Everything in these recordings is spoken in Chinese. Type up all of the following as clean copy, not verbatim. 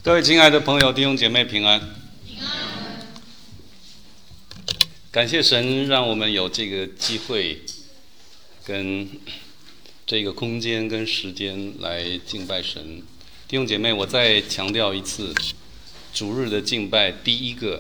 各位亲爱的朋友、弟兄姐妹平安！感谢神让我们有这个机会，跟这个空间跟时间来敬拜神。弟兄姐妹，我再强调一次，主日的敬拜，第一个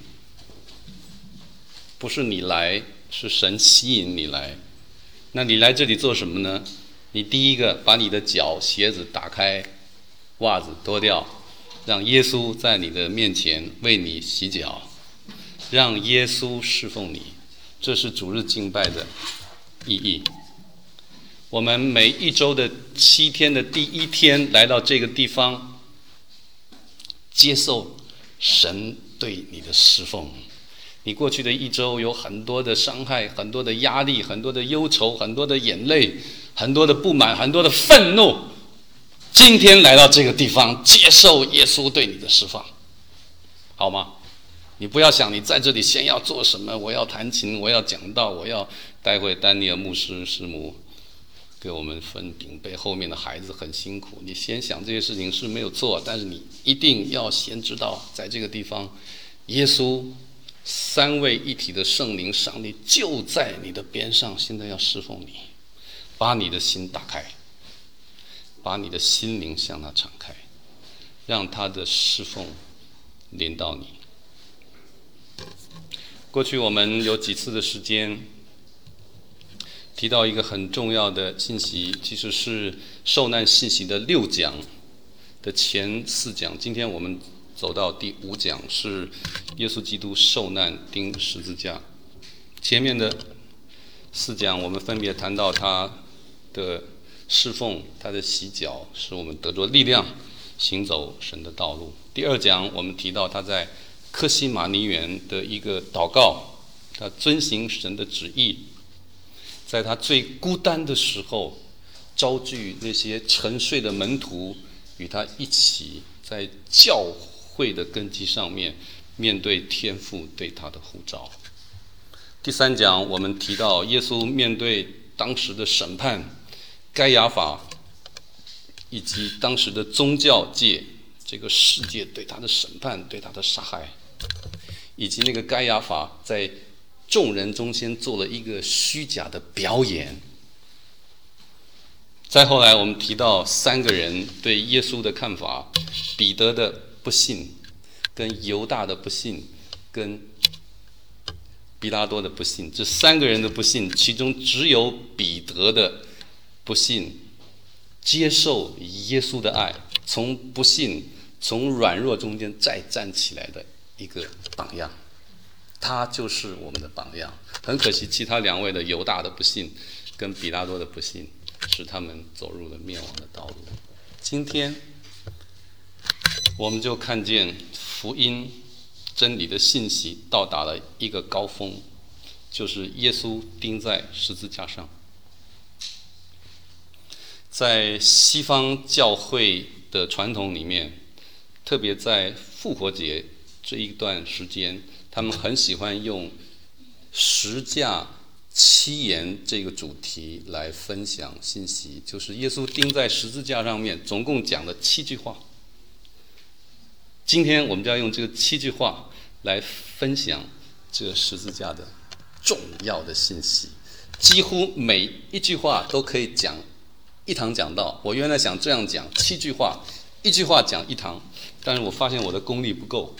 不是你来，是神吸引你来。那你来这里做什么呢？你第一个把你的脚、鞋子打开，袜子脱掉，让耶稣在你的面前为你洗脚，让耶稣侍奉你，这是主日敬拜的意义。我们每一周的7天的第1天来到这个地方，接受神对你的侍奉。你过去的一周有很多的伤害，很多的压力，很多的忧愁，很多的眼泪，很多的不满，很多的愤怒。今天来到这个地方，接受耶稣对你的释放，好吗？你不要想你在这里先要做什么，我要弹琴，我要讲道，我要待会丹尼尔牧师师母给我们分饼杯，后面的孩子很辛苦。你先想这些事情是没有错，但是你一定要先知道，在这个地方，耶稣三位一体的圣灵上帝就在你的边上，现在要侍奉你，把你的心打开，把你的心灵向他敞开，让他的侍奉临到你。过去我们有几次的时间提到一个很重要的信息，其实是受难信息的6讲的前4讲。今天我们走到第5讲，是耶稣基督受难钉十字架。前面的4讲我们分别谈到他的侍奉，他的洗脚，使我们得着力量行走神的道路。第2讲我们提到他在客西马尼园的一个祷告，他遵行神的旨意，在他最孤单的时候招聚那些沉睡的门徒，与他一起在教会的根基上面面对天父对他的呼召。第3讲我们提到耶稣面对当时的审判，该亚法以及当时的宗教界这个世界对他的审判，对他的杀害，以及那个该亚法在众人中间做了一个虚假的表演。再后来我们提到3个人对耶稣的看法，彼得的不信，跟犹大的不信，跟比拉多的不信。这3个人的不信，其中只有彼得的不信接受耶稣的爱，从不信从软弱中间再站起来的一个榜样，他就是我们的榜样。很可惜其他2位的犹大的不信跟比拉多的不信，使他们走入了灭亡的道路。今天我们就看见福音真理的信息到达了一个高峰，就是耶稣钉在十字架上。在西方教会的传统里面，特别在复活节这一段时间，他们很喜欢用十架7言这个主题来分享信息，就是耶稣钉在十字架上面总共讲了7句话。今天我们就要用这个7句话来分享这个十字架的重要的信息，几乎每一句话都可以讲1堂讲道。我原来想这样讲7句话，1句话讲1堂，但是我发现我的功力不够，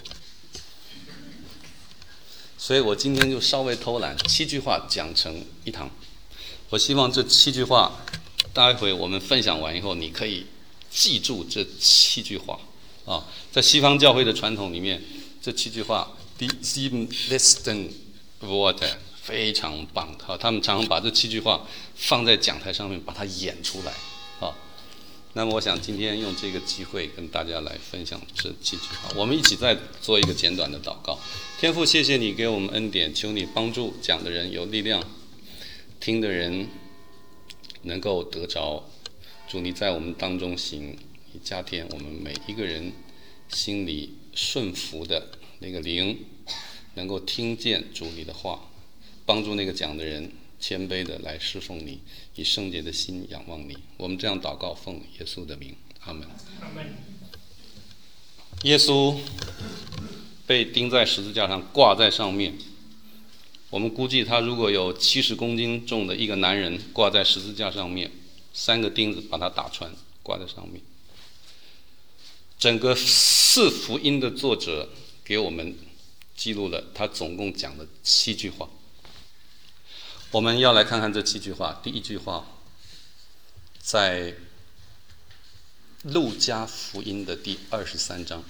所以我今天就稍微偷懒，7句话讲成1堂。我希望这7句话待会我们分享完以后，你可以记住这7句话啊。在西方教会的传统里面，这7句话 die 7 letzten Worte 非常棒，他们常常把这7句话放在讲台上面，把它演出来啊。那么我想今天用这个机会跟大家来分享这7句话，我们一起再做一个简短的祷告。天父，谢谢你给我们恩典，求你帮助讲的人有力量，听的人能够得着。主，你在我们当中行，你加添我们每一个人心里顺服的那个灵，能够听见主你的话，帮助那个讲的人谦卑的来侍奉你，以圣洁的心仰望你。我们这样祷告，奉耶稣的名，阿们。 耶稣被钉在十字架上，挂在上面。我们估计他如果有70公斤重的一个男人挂在十字架上面，3个钉子把他打穿，挂在上面。整个4福音的作者给我们记录了他总共讲的7句话。我们要来看看这7句话。第一句话在路加福音的第23章。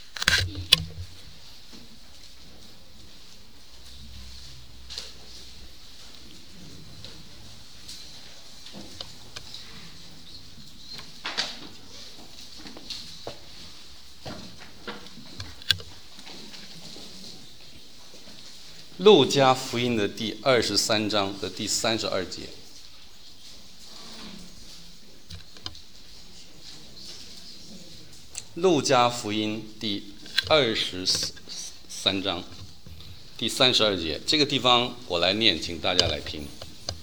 路加福音的第23章的第32节。路加福音第23章第32节，这个地方我来念，请大家来听。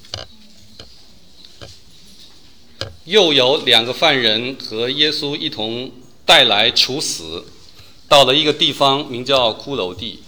又有2个犯人和耶稣一同带来处死，到了一个地方名叫骷髅地，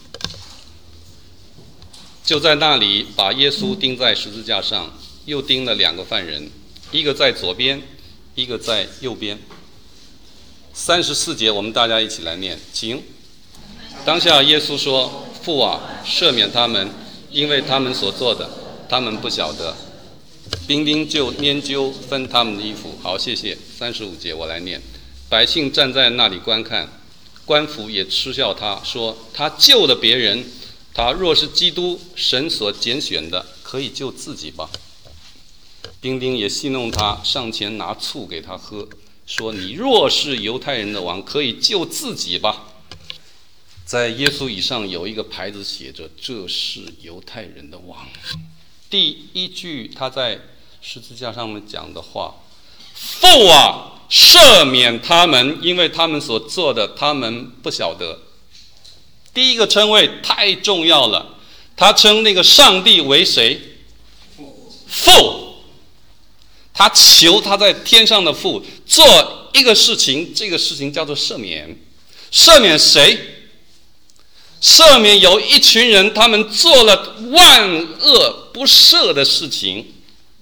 就在那里把耶稣钉在十字架上，又钉了2个犯人，一个在左边，一个在右边。34节我们大家一起来念，请。当下耶稣说：父啊，赦免他们，因为他们所做的，他们不晓得。兵丁就拈阄分他们的衣服。好，谢谢。35节我来念。百姓站在那里观看，官府也嗤笑他，说他救了别人，他若是基督，神所拣选的，可以救自己吧。兵丁也戏弄他，上前拿醋给他喝，说你若是犹太人的王，可以救自己吧。在耶稣以上有一个牌子写着，这是犹太人的王。第一句他在十字架上面讲的话，父啊，赦免他们，因为他们所做的，他们不晓得。第一个称谓太重要了，他称那个上帝为谁？父。他求他在天上的父做一个事情，这个事情叫做赦免。赦免谁？赦免有一群人，他们做了万恶不赦的事情。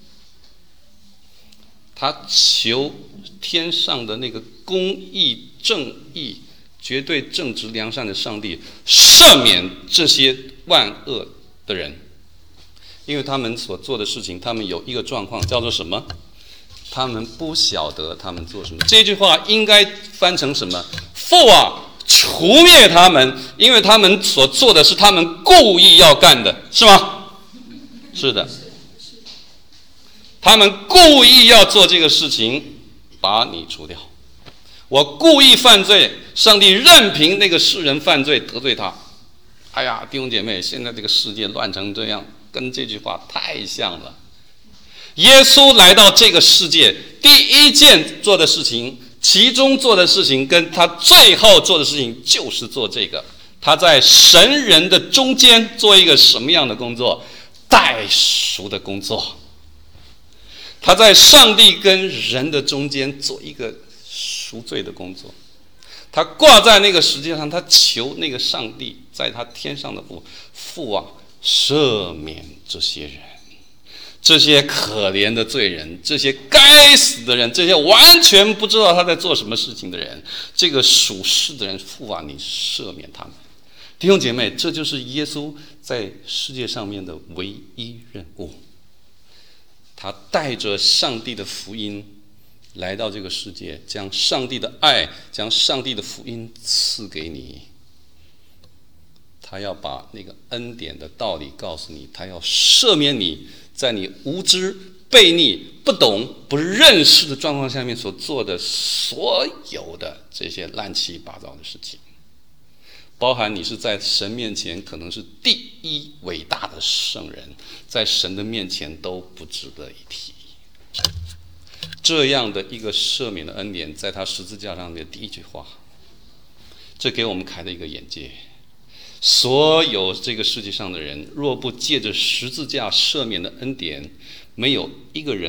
他求天上的那个公义、正义、绝对正直、良善的上帝赦免这些万恶的人，因为他们所做的事情，他们有一个状况叫做什么？他们不晓得他们做什么。这句话应该翻成什么？父啊，除灭他们，因为他们所做的是他们故意要干的，是吗？是的，他们故意要做这个事情，把你除掉。我故意犯罪，上帝任凭那个世人犯罪得罪他。哎呀，弟兄姐妹，现在这个世界乱成这样，跟这句话太像了。耶稣来到这个世界，第一件做的事情，其中做的事情跟他最后做的事情就是做这个。他在神人的中间做一个什么样的工作？代赎的工作。他在上帝跟人的中间做一个赎罪的工作。他挂在那个十字架上，他求那个上帝在他天上的父啊，赦免这些人，这些可怜的罪人，这些该死的人，这些完全不知道他在做什么事情的人，这个属世的人，父啊，你赦免他们。弟兄姐妹，这就是耶稣在世界上面的唯一任务。他带着上帝的福音来到这个世界，将上帝的爱，将上帝的福音赐给你。他要把那个恩典的道理告诉你，他要赦免你在你无知、悖逆、不懂、不认识的状况下面所做的所有的这些乱七八糟的事情，包含你是在神面前可能是第一伟大的圣人，在神的面前都不值得一提。这样的一个赦免的恩典，在他十字架上的第一句话，这给我们开了一个眼界。所有这个世界上的人，若不借着十字架赦免的恩典，没有一个人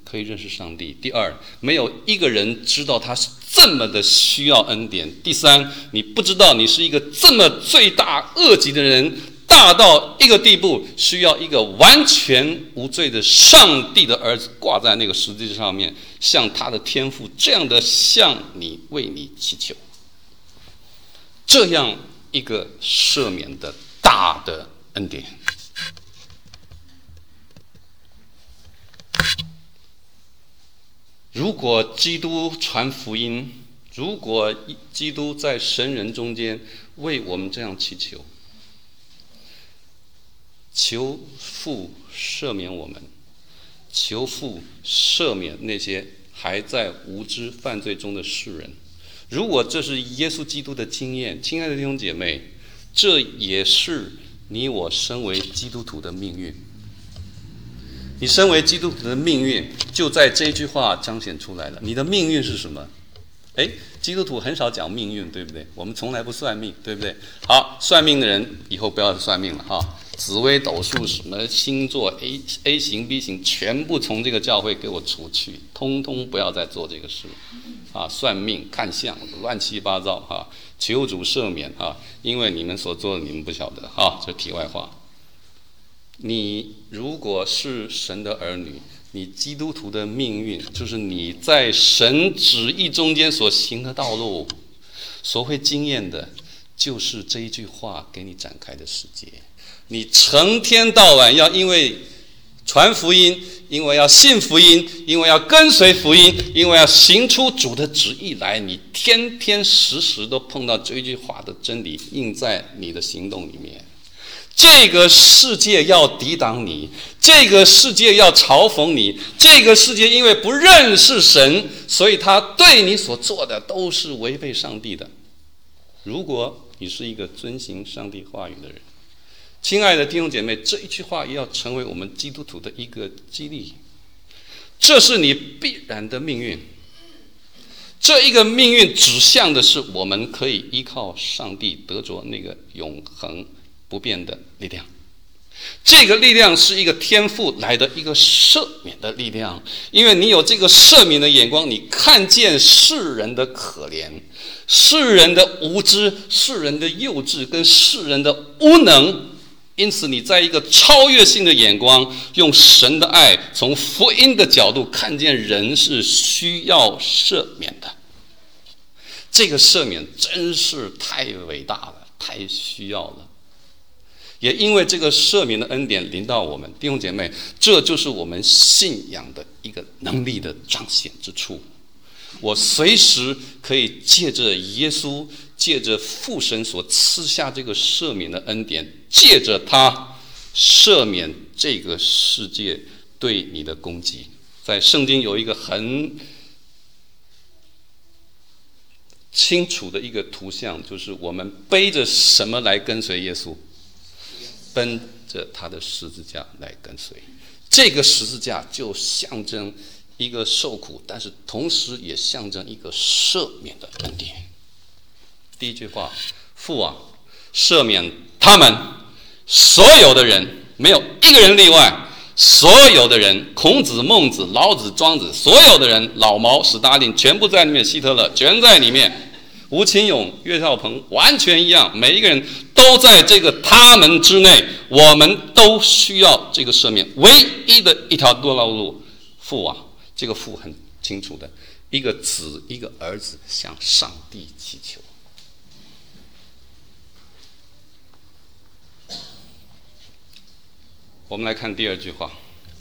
可以认识上帝。第二，没有一个人知道他是这么的需要恩典。第三，你不知道你是一个这么罪大恶极的人，大到一个地步，需要一个完全无罪的上帝的儿子挂在那个十字架上面，像他的天父这样的向你为你祈求，这样一个赦免的大的恩典。如果基督传福音，如果基督在神人中间为我们这样祈求，求父赦免我们，求父赦免那些还在无知犯罪中的世人。如果这是耶稣基督的经验，亲爱的弟兄姐妹，这也是你我身为基督徒的命运。你身为基督徒的命运就在这句话彰显出来了。你的命运是什么？基督徒很少讲命运，对不对？我们从来不算命，对不对？好，算命的人以后不要算命了哈。紫微斗数什么星座 A 型 B 型全部从这个教会给我除去，通通不要再做这个事啊！算命看相乱七八糟啊！求主赦免啊！因为你们所做的你们不晓得啊！这题外话。你如果是神的儿女，你基督徒的命运就是你在神旨意中间所行的道路，所会经验的就是这一句话给你展开的世界。你成天到晚要因为传福音，因为要信福音，因为要跟随福音，因为要行出主的旨意来，你天天时时都碰到这一句话的真理印在你的行动里面。这个世界要抵挡你，这个世界要嘲讽你，这个世界因为不认识神，所以他对你所做的都是违背上帝的。如果你是一个遵行上帝话语的人，亲爱的弟兄姐妹，这一句话也要成为我们基督徒的一个激励。这是你必然的命运。这一个命运指向的是我们可以依靠上帝得着那个永恒不变的力量。这个力量是一个天父来的一个赦免的力量，因为你有这个赦免的眼光，你看见世人的可怜，世人的无知，世人的幼稚跟世人的无能，因此你在一个超越性的眼光，用神的爱，从福音的角度看见人是需要赦免的。这个赦免真是太伟大了，太需要了。也因为这个赦免的恩典临到我们，弟兄姐妹，这就是我们信仰的一个能力的彰显之处。我随时可以借着耶稣，借着父神所赐下这个赦免的恩典，借着他赦免这个世界对你的攻击。在圣经有一个很清楚的一个图像，就是我们背着什么来跟随耶稣？奔着他的十字架来跟随。这个十字架就象征一个受苦，但是同时也象征一个赦免的恩典。第一句话，父啊，赦免他们所有的人，没有一个人例外，所有的人，孔子、孟子、老子、庄子，所有的人，老毛、史达林全部在里面，希特勒全在里面，吴清勇、岳少鹏完全一样，每一个人都在这个他们之内。我们都需要这个赦免，唯一的一条道路，父啊，这个父很清楚的，一个子，一个儿子向上帝祈求。我们来看第二句话，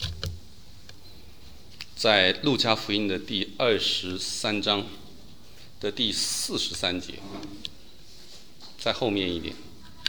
在路加福音的第23章的第43节，在后面一点。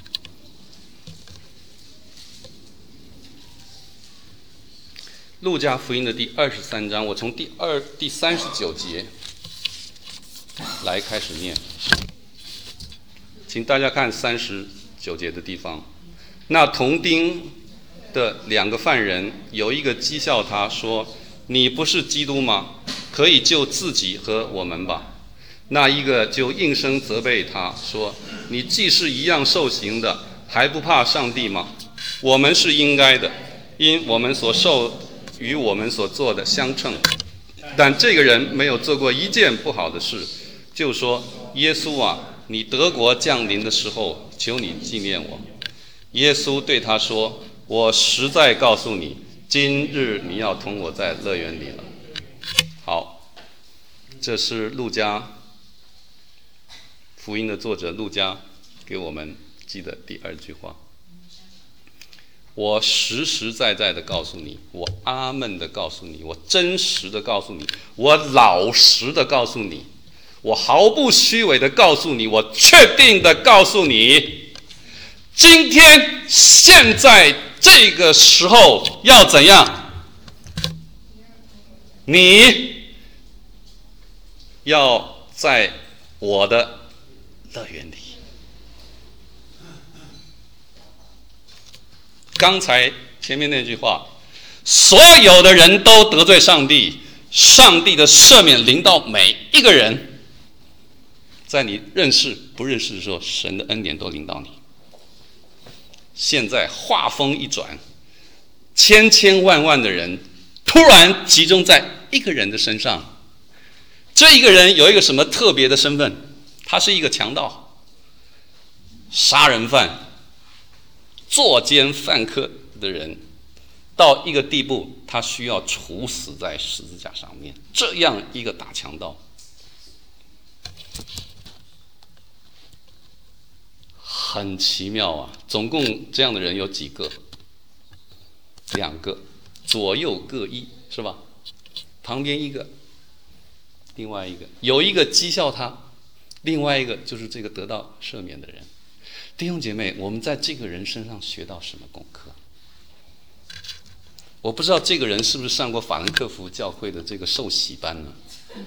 路加福音的第23章，我从第39节来开始念，请大家看39节的地方。那同钉的2个犯人，有一个讥笑他说：“你不是基督吗？可以救自己和我们吧。”那一个就应声责备他说：“你既是一样受刑的，还不怕上帝吗？我们是应该的，因我们所受与我们所做的相称。但这个人没有做过一件不好的事，就说：耶稣啊，你得国降临的时候，求你纪念我。耶稣对他说：我实在告诉你，今日你要同我在乐园里了。好，这是路加福音的作者路加给我们记的第二句话。我实实在在的告诉你，我阿们的告诉你，我真实的告诉你，我老实的告诉你，我毫不虚伪的告诉你，我确定的告诉你，今天现在这个时候要怎样？你要在我的乐园里。刚才前面那句话，所有的人都得罪上帝，上帝的赦免临到每一个人，在你认识不认识的时候，神的恩典都临到你。现在话锋一转，千千万万的人突然集中在一个人的身上。这一个人有一个什么特别的身份？他是一个强盗、杀人犯、作奸犯科的人，到一个地步，他需要处死在十字架上面。这样一个大强盗，很奇妙啊！总共这样的人有几个？2个，左右各一，是吧？旁边一个，另外一个，有一个讥笑他，另外一个就是这个得到赦免的人。弟兄姐妹，我们在这个人身上学到什么功课？我不知道这个人是不是上过法兰克福教会的这个受洗班呢？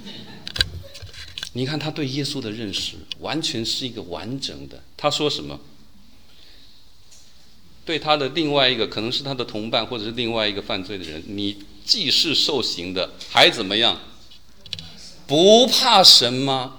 你看他对耶稣的认识完全是一个完整的。他说什么？对他的另外一个可能是他的同伴或者是另外一个犯罪的人，你既是受刑的，还怎么样？不怕神吗？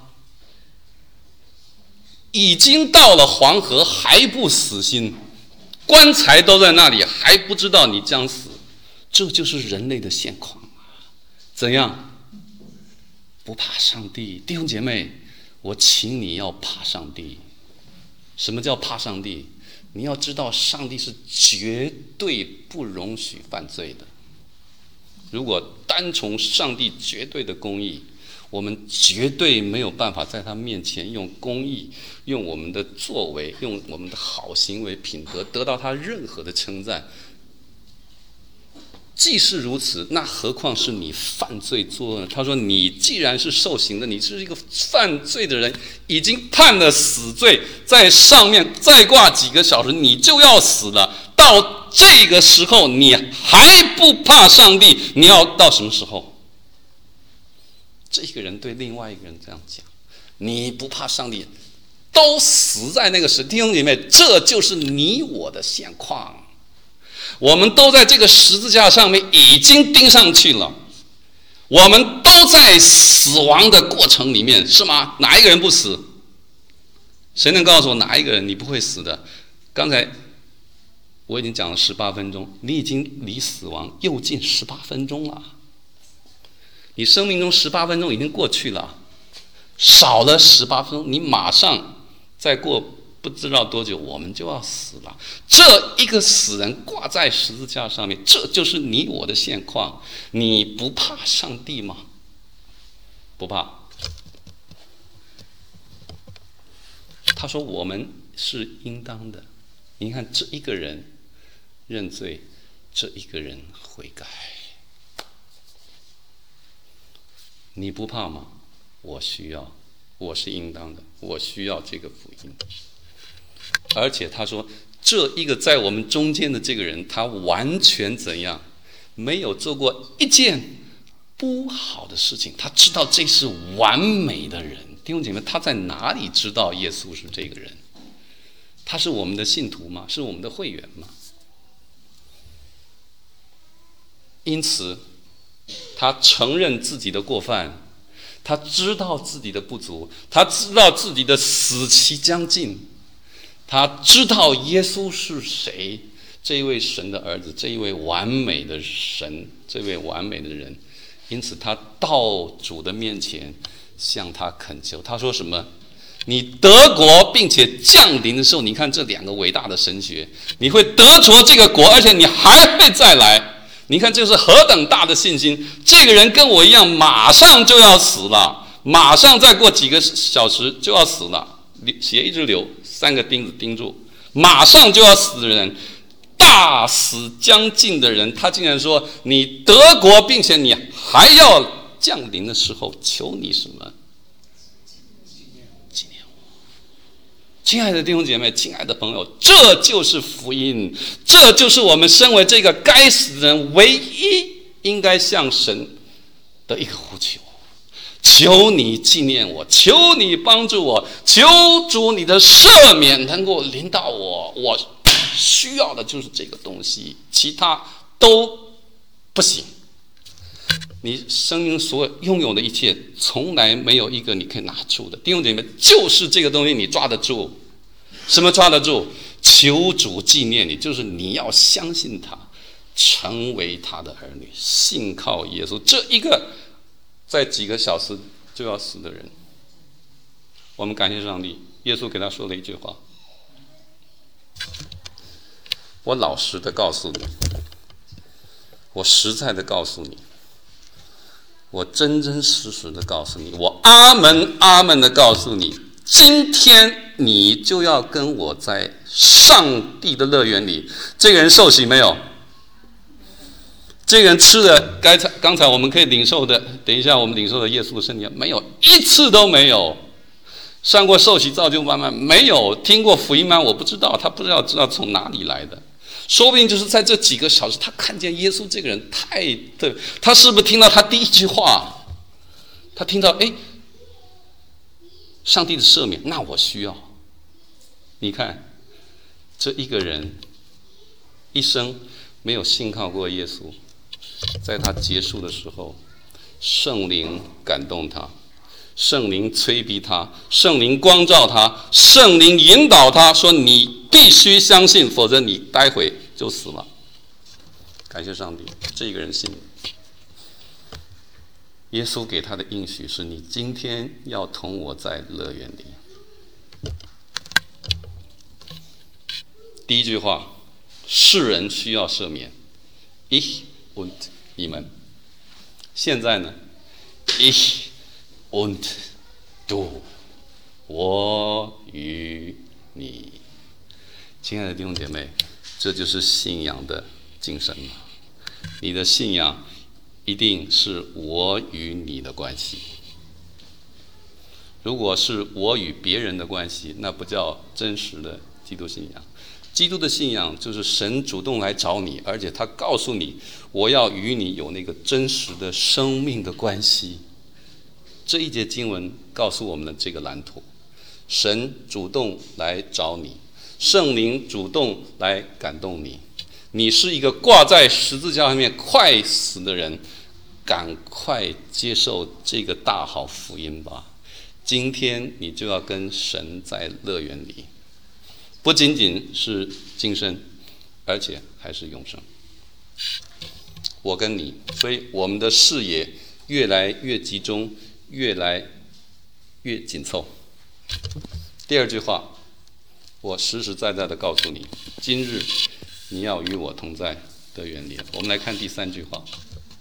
已经到了黄河还不死心，棺材都在那里还不知道你将死，这就是人类的现况。怎样？不怕上帝。弟兄姐妹，我请你要怕上帝。什么叫怕上帝？你要知道上帝是绝对不容许犯罪的。如果单从上帝绝对的公义，我们绝对没有办法在他面前用公义，用我们的作为，用我们的好行为品德得到他任何的称赞。既是如此，那何况是你犯罪作恶？他说你既然是受刑的，你是一个犯罪的人，已经判了死罪，在上面再挂几个小时你就要死了，到这个时候你还不怕上帝，你要到什么时候？这个人对另外一个人这样讲，你不怕上帝，都死在那个时。弟兄姐妹，这就是你我的现况。我们都在这个十字架上面已经钉上去了，我们都在死亡的过程里面，是吗？哪一个人不死？谁能告诉我哪一个人你不会死的？刚才我已经讲了18分钟，你已经离死亡又近18分钟了。你生命中18分钟已经过去了，少了18分钟，你马上再过不知道多久，我们就要死了。这一个死人挂在十字架上面，这就是你我的现况。你不怕上帝吗？不怕。他说我们是应当的。你看这一个人认罪，这一个人悔改。你不怕吗？我需要，我是应当的，我需要这个福音。而且他说，这一个在我们中间的这个人，他完全怎样？没有做过一件不好的事情，他知道这是完美的人。弟兄姐妹，他在哪里知道耶稣是这个人？他是我们的信徒吗？是我们的会员吗？因此他承认自己的过犯，他知道自己的不足，他知道自己的死期将近，他知道耶稣是谁， 这一位神的儿子，这一位完美的神，这位完美的人，因此他到主的面前向他恳求。他说什么？你得国并且降临的时候，你看这两个伟大的神学，你会得着这个国，而且你还会再来。你看这是何等大的信心！这个人跟我一样，马上就要死了，马上再过几个小时就要死了，血一直流，3个钉子钉住，马上就要死的人，大死将近的人，他竟然说：你得国并且你还要降临的时候，求你什么？纪念我。亲爱的弟兄姐妹，亲爱的朋友，这就是福音，这就是我们身为这个该死的人唯一应该向神的一个呼求。求你纪念我，求你帮助我，求主你的赦免能够临到我，我需要的就是这个东西，其他都不行。你生命所拥有的一切，从来没有一个你可以拿住的。弟兄姐妹，就是这个东西你抓得住。什么抓得住？求主纪念你，就是你要相信他，成为他的儿女，信靠耶稣。这一个在几个小时就要死的人，我们感谢上帝，耶稣给他说了一句话：我老实的告诉你，我实在的告诉你，我真真实实的告诉你，我阿门阿门的告诉你，今天你就要跟我在上帝的乐园里。这个人受洗没有？这个人吃的刚才我们可以领受的，等一下我们领受的耶稣的身体没有，一次都没有。上过受洗造就班吗？没有。听过福音吗？我不知道，他不知道从哪里来的。说不定就是在这几个小时，他看见耶稣这个人太对，他是不是听到他第一句话？他听到上帝的赦免，那我需要。你看，这一个人一生没有信靠过耶稣，在他结束的时候，圣灵感动他，圣灵催逼他，圣灵光照他，圣灵引导他说：你必须相信，否则你待会就死了。感谢上帝，这个人信。耶稣给他的应许是：你今天要同我在乐园里。第一句话，世人需要赦免 Ich und 你们。现在呢 Ich und du 我与你。亲爱的弟兄姐妹，这就是信仰的精神。你的信仰一定是我与你的关系。如果是我与别人的关系，那不叫真实的基督信仰。基督的信仰就是神主动来找你，而且他告诉你，我要与你有那个真实的生命的关系。这一节经文告诉我们的这个蓝图：神主动来找你，圣灵主动来感动你。你是一个挂在十字架上面快死的人，赶快接受这个大好福音吧！今天你就要跟神在乐园里。不仅仅是今生，而且还是永生。我跟你，所以我们的视野越来越集中，越来越紧凑。第二句话，我实实在在的告诉你，今日你要与我同在乐园里。我们来看第三句话，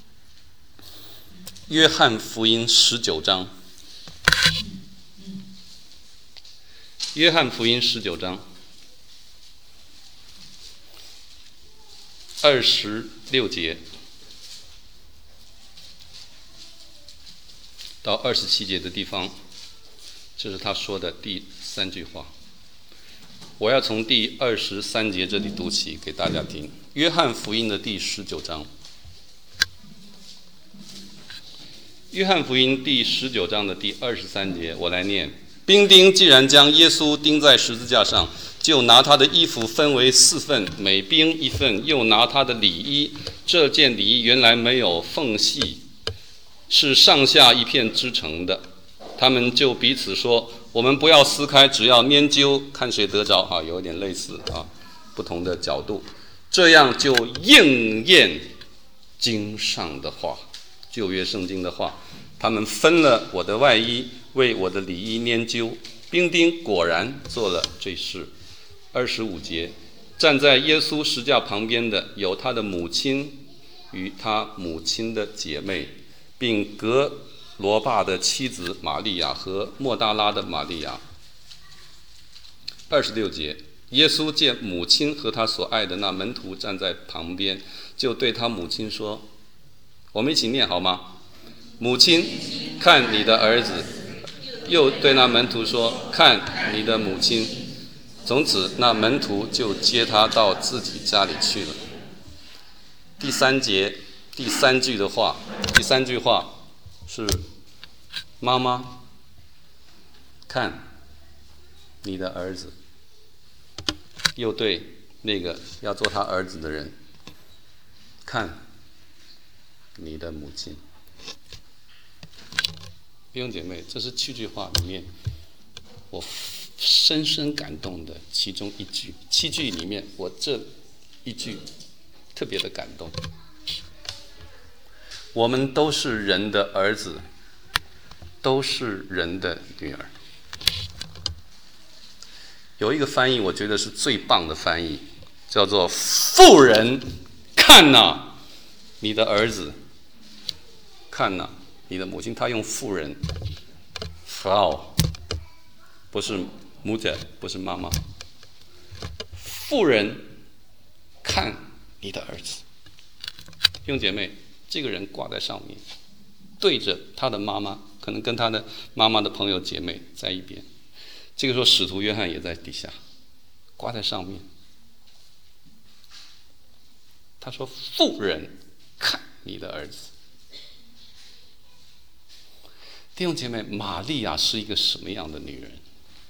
约翰福音19章。约翰福音19章26节到27节的地方，这是他说的第三句话。我要从第23节这里读起给大家听。约翰福音的第19章，约翰福音第19章的第23节，我来念。兵丁既然将耶稣钉在十字架上，就拿他的衣服分为4份，每兵1份，又拿他的里衣。这件里衣原来没有缝隙，是上下一片织成的。他们就彼此说：我们不要撕开，只要研究，看谁得着。有一点类似不同的角度。 这样就应验经上的话，旧约圣经的话。他们分了我的外衣，为我的里衣拈阄。兵丁果然做了这事。25节，站在耶稣石架旁边的有他的母亲与他母亲的姐妹，并格罗巴的妻子玛利亚和莫大拉的玛利亚。26节，耶稣见母亲和他所爱的那门徒站在旁边，就对他母亲说，我们一起念好吗？母亲，看你的儿子。又对那门徒说，看你的母亲。从此那门徒就接他到自己家里去了。第3节第三句话是，妈妈，看你的儿子。又对那个要做他儿子的人，看你的母亲。弟兄姐妹，这是7句话里面我深深感动的其中一句。7句里面，我这一句特别的感动。我们都是人的儿子，都是人的女儿。有一个翻译我觉得是最棒的翻译，叫做妇人，看哪，你的儿子，看哪，你的母亲。他用妇人 Frau， 不是Mutter， 不是妈妈。妇人，看你的儿子。弟兄姐妹，这个人挂在上面，对着他的妈妈，可能跟他的妈妈的朋友姐妹在一边。这个时候使徒约翰也在底下，挂在上面。他说，妇人，看你的儿子。弟兄姐妹，玛利亚是一个什么样的女人？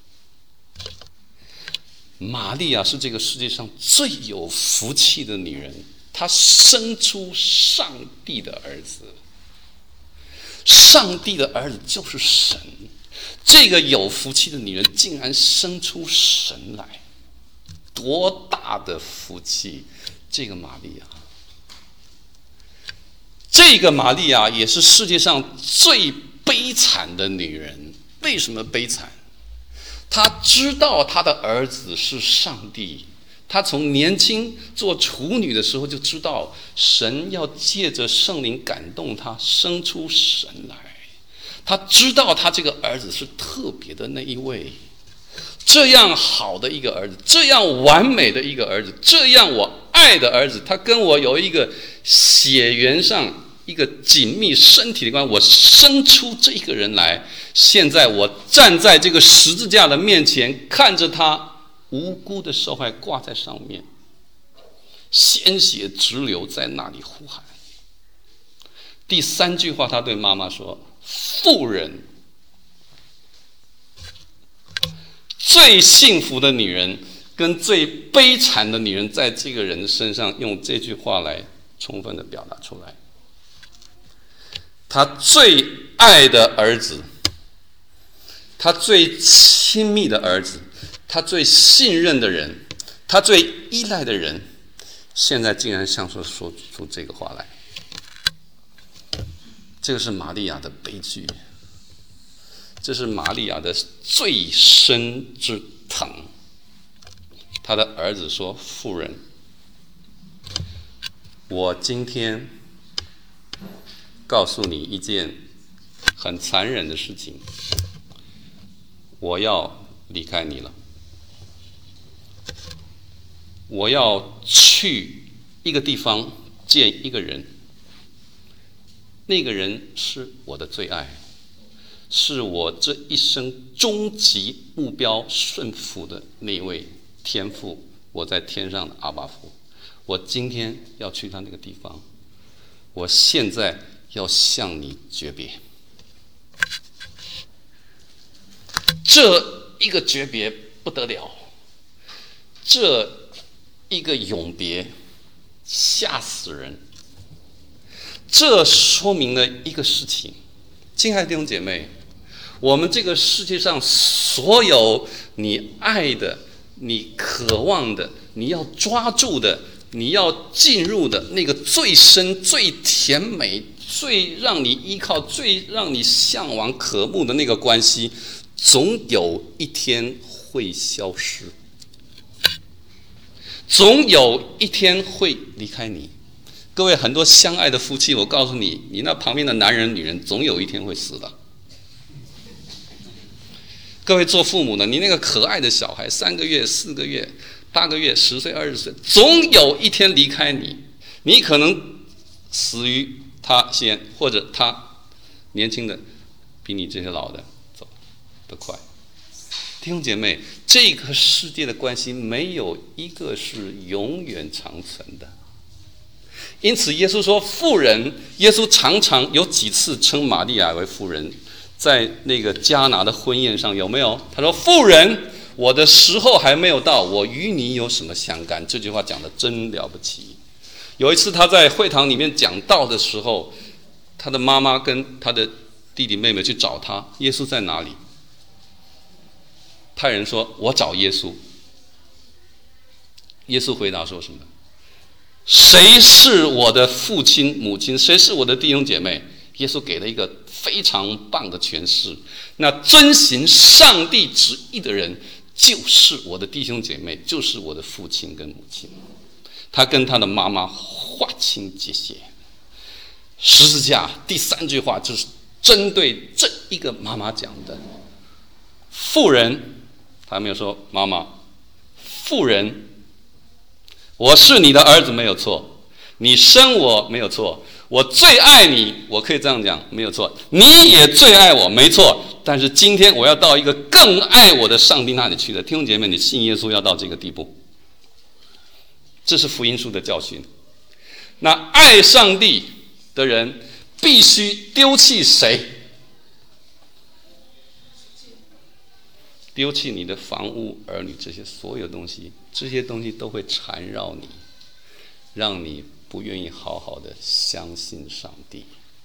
玛利亚是这个世界上最有福气的女人，她生出上帝的儿子。上帝的儿子就是神，这个有福气的女人竟然生出神来，多大的福气！这个玛利亚，也是世界上最悲惨的女人。为什么悲惨？她知道她的儿子是上帝，她从年轻做处女的时候就知道神要借着圣灵感动她，生出神来。她知道她这个儿子是特别的那一位，这样好的一个儿子，这样完美的一个儿子，这样我爱的儿子，他跟我有一个血缘上一个紧密身体的关系，我生出这个人来。现在我站在这个十字架的面前，看着他无辜的受害挂在上面，鲜血直流，在那里呼喊。第3句话，他对妈妈说，妇人。最幸福的女人跟最悲惨的女人，在这个人身上用这句话来充分的表达出来。他最爱的儿子，他最亲密的儿子，他最信任的人，他最依赖的人，现在竟然像说出这个话来。这个是玛利亚的悲剧，这是玛利亚的最深之疼。他的儿子说，妇人，我今天告诉你一件很残忍的事情，我要离开你了，我要去一个地方见一个人，那个人是我的最爱，是我这一生终极目标顺服的那位天父，我在天上的阿爸父。我今天要去他那个地方，我现在要向你诀别。这一个诀别不得了，这一个永别吓死人。这说明了一个事情，亲爱的弟兄姐妹，我们这个世界上所有你爱的、你渴望的、你要抓住的你要进入的那个最深、最甜美、最让你依靠、最让你向往、渴慕的那个关系，总有一天会消失，总有一天会离开你。各位，很多相爱的夫妻，我告诉你，你那旁边的男人、女人，总有一天会死的。各位做父母的，你那个可爱的小孩，3个月、4个月、8个月、10岁、20岁，总有一天离开你。你可能死于他先，或者他年轻的比你这些老的走得快。弟兄姐妹，这个世界的关系没有一个是永远长存的。因此耶稣说妇人，耶稣常常有几次称玛利亚为妇人，在那个迦拿的婚宴上有没有？他说妇人，我的时候还没有到，我与你有什么相干？这句话讲得真了不起。有一次他在会堂里面讲道的时候，他的妈妈跟他的弟弟妹妹去找他，耶稣在哪里？派人说我找耶稣。耶稣回答说什么？谁是我的父亲母亲？谁是我的弟兄姐妹？耶稣给了一个非常棒的诠释。那遵行上帝旨意的人，就是我的弟兄姐妹，就是我的父亲跟母亲。他跟他的妈妈划清界限。十字架第3句话就是针对这一个妈妈讲的。妇人，他没有说妈妈，妇人，我是你的儿子没有错，你生我没有错，我最爱你，我可以这样讲没有错，你也最爱我没错，但是今天我要到一个更爱我的上帝那里去了。弟兄姐妹，你信耶稣要到这个地步，这是福音书的教训。那爱上帝的人必须丢弃谁？丢弃你的房屋、儿女，这些所有东西，这些东西都会缠绕你，让你不愿意好好的相信上帝。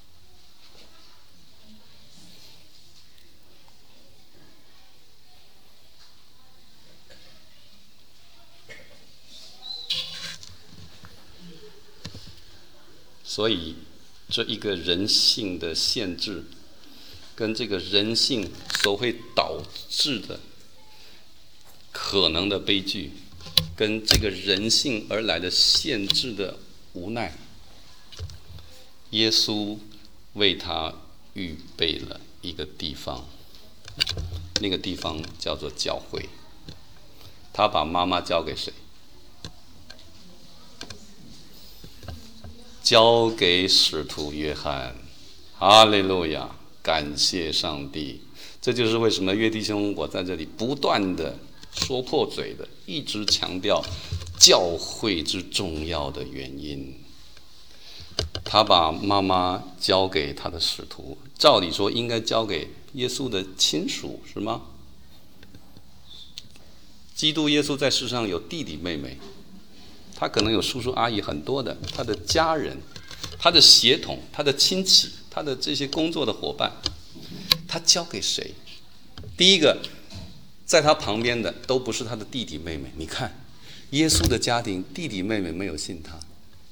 所以这一个人性的限制，跟这个人性所会导致的可能的悲剧，跟这个人性而来的限制的无奈，耶稣为他预备了一个地方，那个地方叫做教会。他把妈妈交给谁？交给使徒约翰。哈利路亚，感谢上帝。这就是为什么约弟兄我在这里不断的说破嘴的，一直强调教会之重要的原因。他把妈妈交给他的使徒，照理说应该交给耶稣的亲属，是吗？基督耶稣在世上有弟弟妹妹，他可能有叔叔阿姨很多的，他的家人，他的血统，他的亲戚，他的这些工作的伙伴，他交给谁？第一个，在他旁边的都不是他的弟弟妹妹。你看，耶稣的家庭弟弟妹妹没有信他，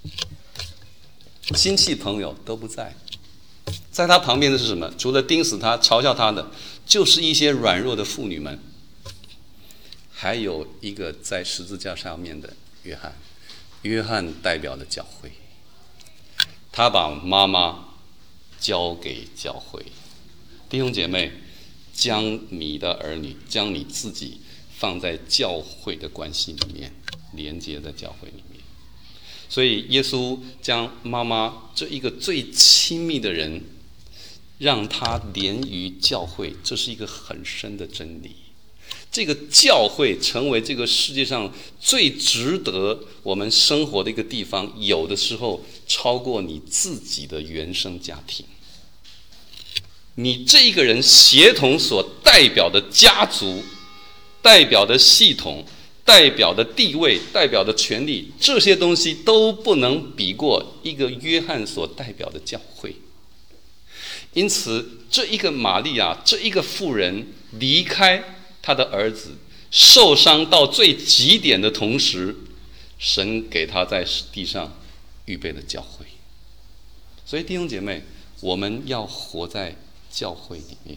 亲戚朋友都不在。在他旁边的是什么？除了钉死他、嘲笑他的，就是一些软弱的妇女们，还有一个在十字架上面的约翰。约翰代表了教会，他把妈妈交给教会。弟兄姐妹，将你的儿女，将你自己放在教会的关系里面，连接在教会里面。所以耶稣将妈妈这一个最亲密的人，让他连于教会，这是一个很深的真理。这个教会成为这个世界上最值得我们生活的一个地方，有的时候超过你自己的原生家庭。你这一个人协同所代表的家族、代表的系统、代表的地位、代表的权利，这些东西都不能比过一个约翰所代表的教会。因此，这一个玛利亚，这一个妇人离开他的儿子，受伤到最极点的同时， 神给他在地上预备的教会。所以弟兄姐妹，我们要活在教会里面。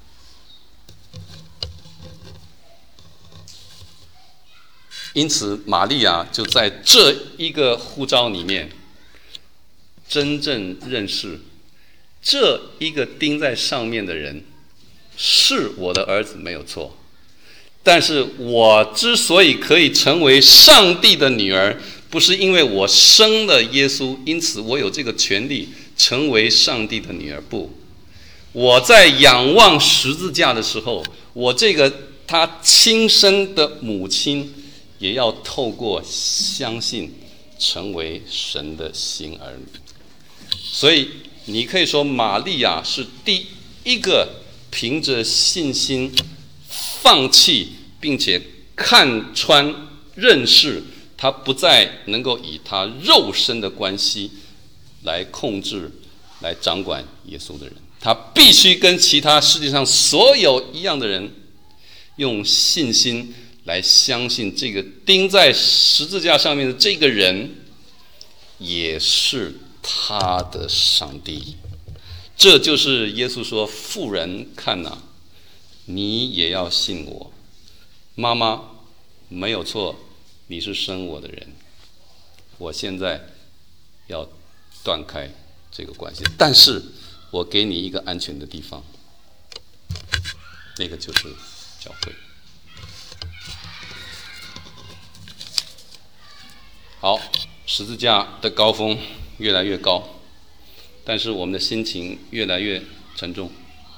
因此玛利亚就在这一个呼召里面真正认识这一个钉在上面的人是我的儿子，没有错。但是我之所以可以成为上帝的女儿，不是因为我生了耶稣，因此我有这个权利成为上帝的女儿。不，我在仰望十字架的时候，我这个他亲生的母亲也要透过相信成为神的新儿女。所以你可以说玛利亚是第一个凭着信心放弃并且看穿认识他不再能够以他肉身的关系来控制来掌管耶稣的人，他必须跟其他世界上所有一样的人用信心来相信这个钉在十字架上面的这个人也是他的上帝。这就是耶稣说，妇人看哪，你也要信我。妈妈，没有错，你是生我的人，我现在要断开这个关系，但是我给你一个安全的地方，那个就是教会。好，十字架的高峰越来越高，但是我们的心情越来越沉重。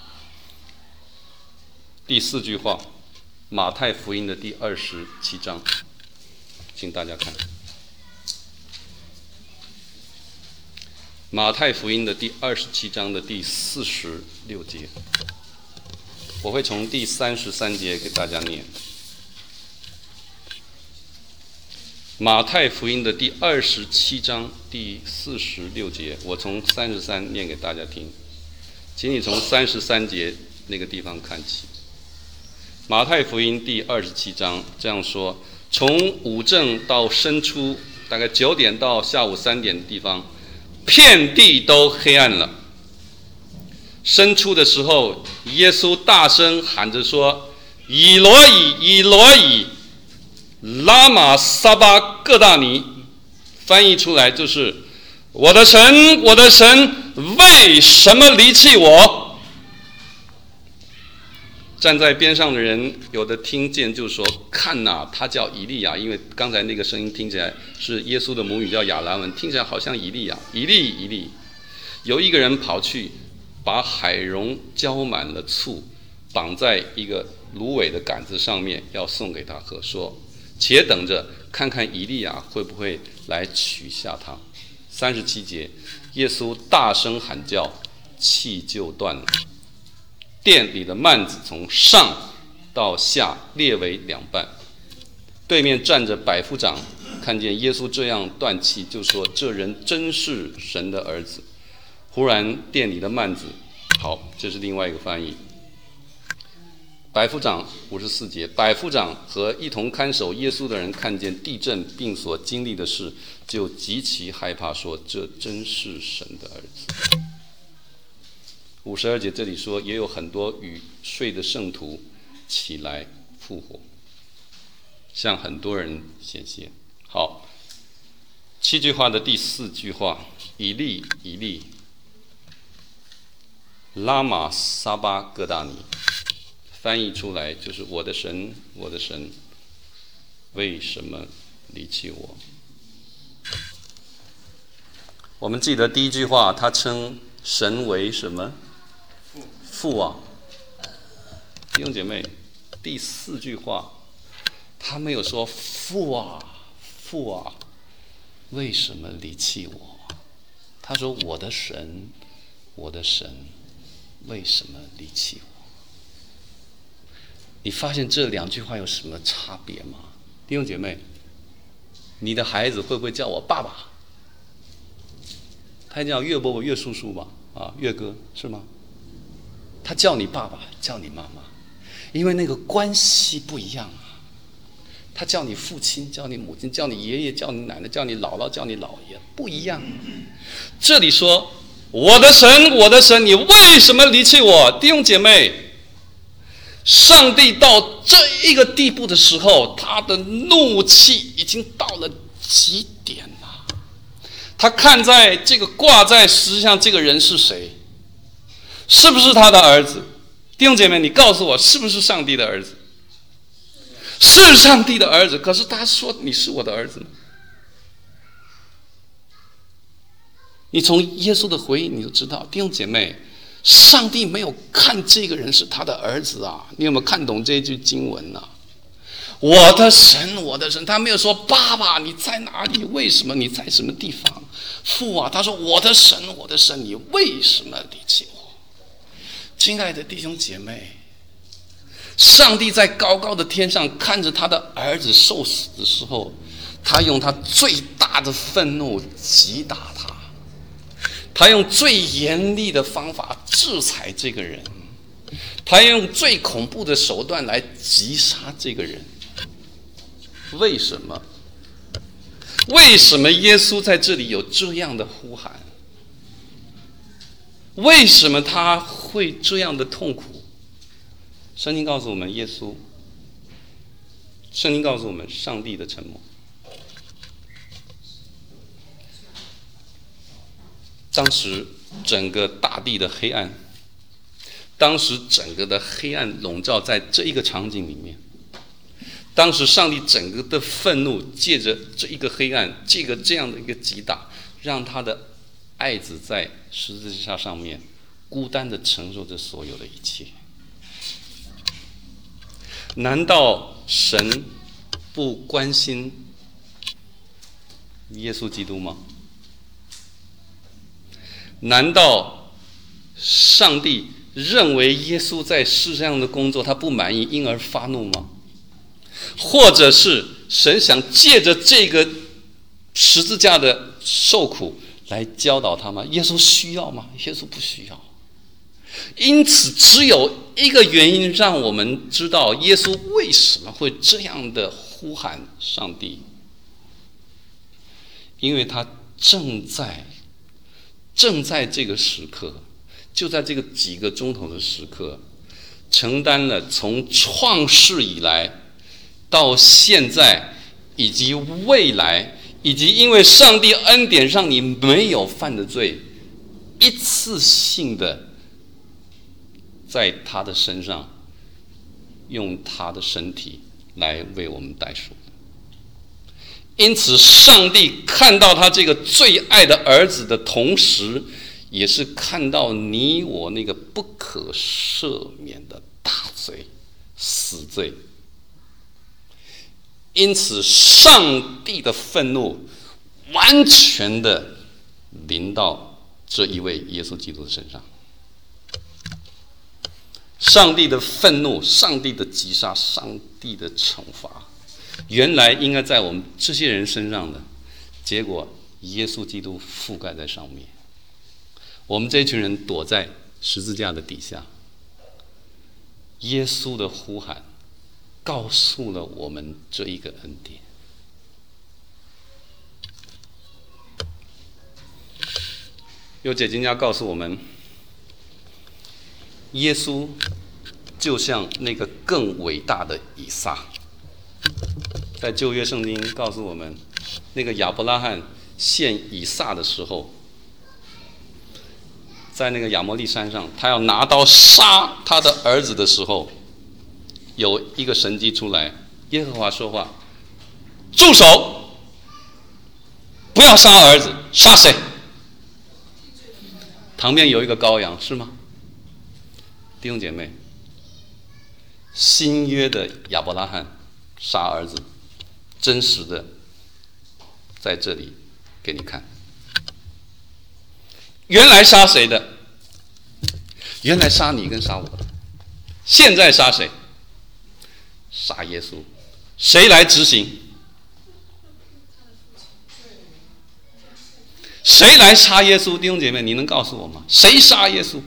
第4句话，马太福音的第27章，请大家看。马太福音的第27章的第46节，我会从第33节给大家念。马太福音的第27章第46节，我从33念给大家听，请你从33节那个地方看起。马太福音第27章这样说：从午正到申初，大概9点到下午3点的地方，遍地都黑暗了。申初的时候，耶稣大声喊着说：以罗以，以罗以，拉玛撒巴各大尼，翻译出来就是我的神，我的神，为什么离弃我？站在边上的人有的听见就说，看哪，他叫以利亚，因为刚才那个声音听起来是耶稣的母语叫亚兰文，听起来好像以利亚。以利以利，有一个人跑去把海蓉浇满了醋，绑在一个芦苇的杆子上面，要送给他喝，说且等着看看以利亚会不会来取下他。37节，耶稣大声喊叫，气就断了。殿里的幔子从上到下裂为2半。对面站着百夫长，看见耶稣这样断气，就说这人真是神的儿子。忽然殿里的幔子，好，这是另外一个翻译。百夫长54节，百夫长和一同看守耶稣的人看见地震并所经历的事，就极其害怕，说这真是神的儿子。52节这里说，也有很多与睡的圣徒起来复活，向很多人显现。好，7句话的第4句话，以利以利，拉玛撒巴各大尼，翻译出来就是我的神，我的神，为什么离弃我？我们记得第1句话，他称神为什么？父啊。弟兄姐妹，第4句话他没有说父啊父啊，为什么离弃我？他说我的神，我的神，为什么离弃我？你发现这2句话有什么差别吗？弟兄姐妹，你的孩子会不会叫我爸爸？他叫岳伯伯、岳叔叔吧，岳哥是吗？他叫你爸爸，叫你妈妈，因为那个关系不一样啊。 他叫你父亲，叫你母亲，叫你爷爷，叫你奶奶，叫你姥姥，叫你姥爷，不一样。这里说我的神，我的神，你为什么离弃我？弟兄姐妹，上帝到这一个地步的时候，他的怒气已经到了极点了。他看在这个挂在十字架这个人是谁？是不是他的儿子？弟兄姐妹，你告诉我，是不是上帝的儿子？是上帝的儿子。可是他说你是我的儿子吗？你从耶稣的回应你就知道，弟兄姐妹，上帝没有看这个人是他的儿子啊！你有没有看懂这一句经文啊？我的神，我的神，他没有说爸爸你在哪里？为什么你在什么地方？父啊，他说我的神，我的神，你为什么离弃我？亲爱的弟兄姐妹，上帝在高高的天上看着他的儿子受死的时候，他用他最大的愤怒击打他，他用最严厉的方法制裁这个人，他用最恐怖的手段来击杀这个人。为什么？为什么耶稣在这里有这样的呼喊？为什么他会这样的痛苦？圣经告诉我们，圣经告诉我们，上帝的沉默。当时整个大地的黑暗，当时整个的黑暗笼罩在这一个场景里面。当时上帝整个的愤怒借着这一个黑暗，借着这样的一个击打，让他的爱子在十字架上面孤单地承受着所有的一切。难道神不关心耶稣基督吗？难道上帝认为耶稣在世上的工作他不满意，因而发怒吗？或者是神想借着这个十字架的受苦来教导他吗？耶稣需要吗？耶稣不需要。因此只有一个原因让我们知道耶稣为什么会这样的呼喊上帝，因为他正在这个时刻，就在这个几个钟头的时刻，承担了从创世以来到现在以及未来，以及因为上帝恩典让你没有犯的罪，一次性的在他的身上用他的身体来为我们代赎。因此上帝看到他这个最爱的儿子的同时，也是看到你我那个不可赦免的大罪，死罪。因此上帝的愤怒完全的临到这一位耶稣基督的身上。上帝的愤怒，上帝的击杀，上帝的惩罚，原来应该在我们这些人身上的，结果耶稣基督覆盖在上面。我们这一群人躲在十字架的底下，耶稣的呼喊告诉了我们这一个恩典。有解经家告诉我们，耶稣就像那个更伟大的以撒。在旧约圣经告诉我们，那个亚伯拉罕献以撒的时候，在那个亚摩利山上，他要拿刀杀他的儿子的时候，有一个神迹出来，耶和华说话：住手，不要杀儿子。杀谁？旁边有一个羔羊，是吗？弟兄姐妹，新约的亚伯拉罕杀儿子，真实的在这里给你看。原来杀谁的？原来杀你跟杀我的。现在杀谁？杀耶稣。谁来执行？谁来杀耶稣？弟兄姐妹，你能告诉我吗？谁杀耶稣？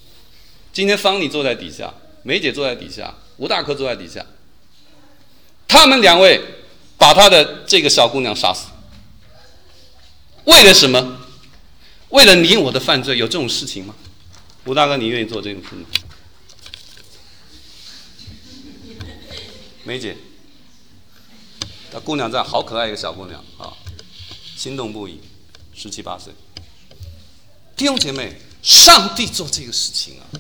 今天方你坐在底下，梅姐坐在底下，吴大科坐在底下， 他们两位把他的这个小姑娘杀死，为了什么？为了你我的犯罪，有这种事情吗？吴大哥，你愿意做这种事吗？梅姐，那姑娘这样好可爱一个小姑娘啊，心动不已，17、18岁。弟兄姐妹，上帝做这个事情啊，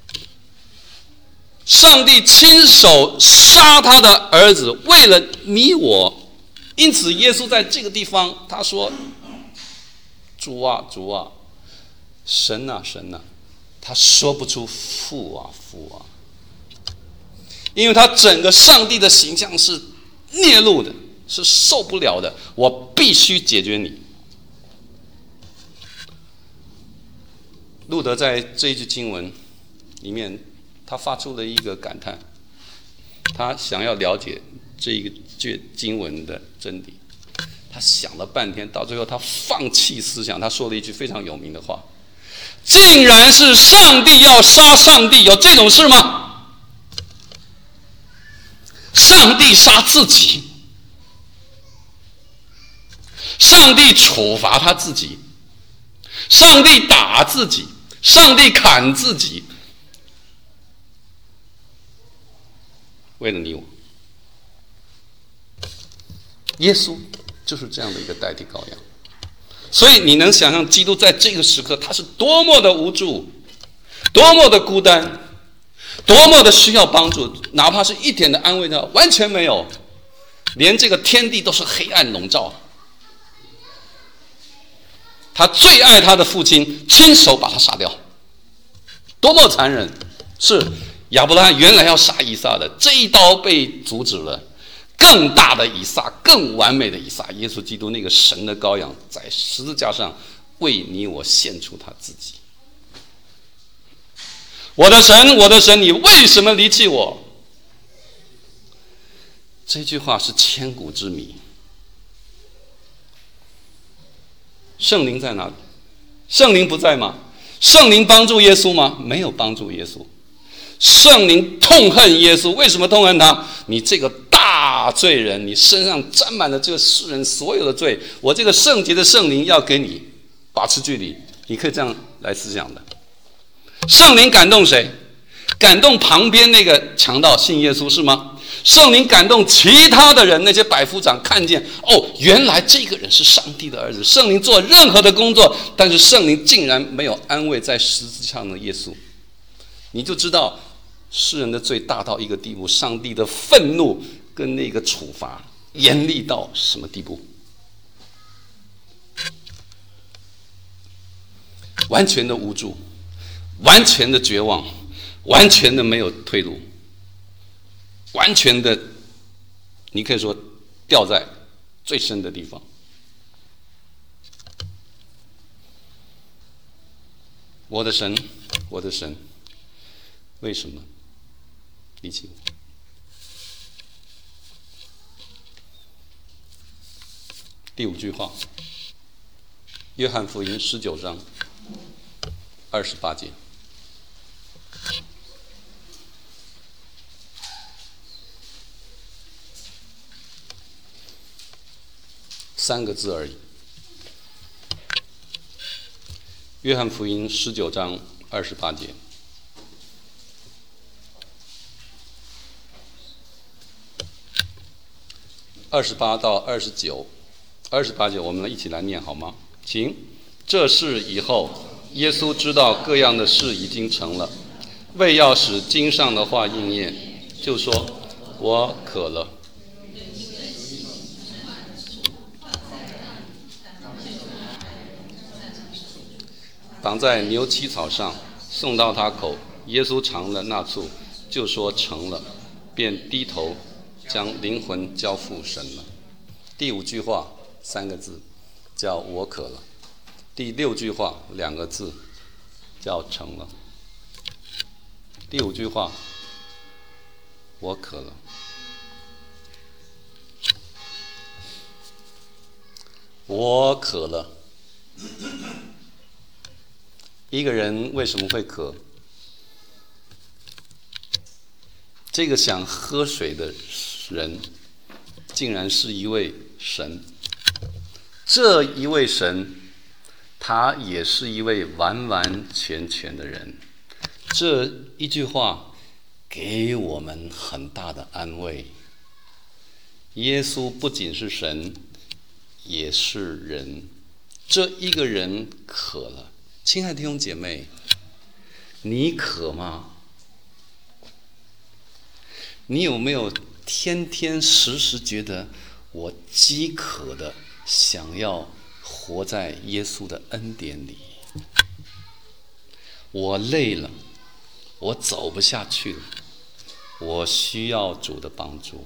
上帝亲手杀他的儿子，为了你我。因此，耶稣在这个地方他说：“主啊，主啊，神啊，神啊。”他说不出父啊，父啊，因为他整个上帝的形象是孽怒的，是受不了的。我必须解决你。路德在这一句经文里面，他发出了一个感叹，他想要了解这一个经文的真理，他想了半天，到最后他放弃思想，他说了一句非常有名的话：竟然是上帝要杀上帝，有这种事吗？上帝杀自己，上帝处罚他自己，上帝打自己，上帝砍自己，为了你我。耶稣就是这样的一个代替羔羊。所以你能想象基督在这个时刻他是多么的无助，多么的孤单，多么的需要帮助，哪怕是一点的安慰呢，完全没有，连这个天地都是黑暗笼罩。他最爱他的父亲亲手把他杀掉，多么残忍！是亚伯拉罕原来要杀以撒的，这一刀被阻止了。更大的以撒，更完美的以撒，耶稣基督那个神的羔羊，在十字架上为你我献出他自己。我的神，我的神，你为什么离弃我？这句话是千古之谜。圣灵在哪里？圣灵不在吗？圣灵帮助耶稣吗？没有帮助耶稣。圣灵痛恨耶稣，为什么痛恨他？你这个大罪人，你身上沾满了这个世人所有的罪，我这个圣洁的圣灵要给你把持距离。你可以这样来思想的。圣灵感动谁？感动旁边那个强盗信耶稣是吗？圣灵感动其他的人，那些百夫长看见，哦，原来这个人是上帝的儿子。圣灵做任何的工作，但是圣灵竟然没有安慰在十字架上的耶稣，你就知道世人的罪大到一个地步，上帝的愤怒跟那个处罚严厉到什么地步？完全的无助，完全的绝望，完全的没有退路，完全的，你可以说掉在最深的地方。我的神，我的神，为什么离弃我？第5句话，约翰福音19章28节。3个字而已。约翰福音19章28节。28到29，28节我们一起来念好吗？请。这事以后，耶稣知道各样的事已经成了，为要使经上的话应验，就说：“我渴了。”绑在牛膝草上，送到他口。耶稣尝了那醋，就说：“成了。”便低头将灵魂交付神了。第5句话3个字，叫我渴了。第6句话2个字，叫成了。第5句话，我渴了。我渴了。一个人为什么会渴？这个想喝水的人， 竟然是一位神。这一位神，他也是一位完完全全的人。这一句话给我们很大的安慰。耶稣不仅是神，也是人。这一个人渴了，亲爱的弟兄姐妹，你渴吗？你有没有天天时时觉得我饥渴的想要活在耶稣的恩典里？我累了，我走不下去了，我需要主的帮助。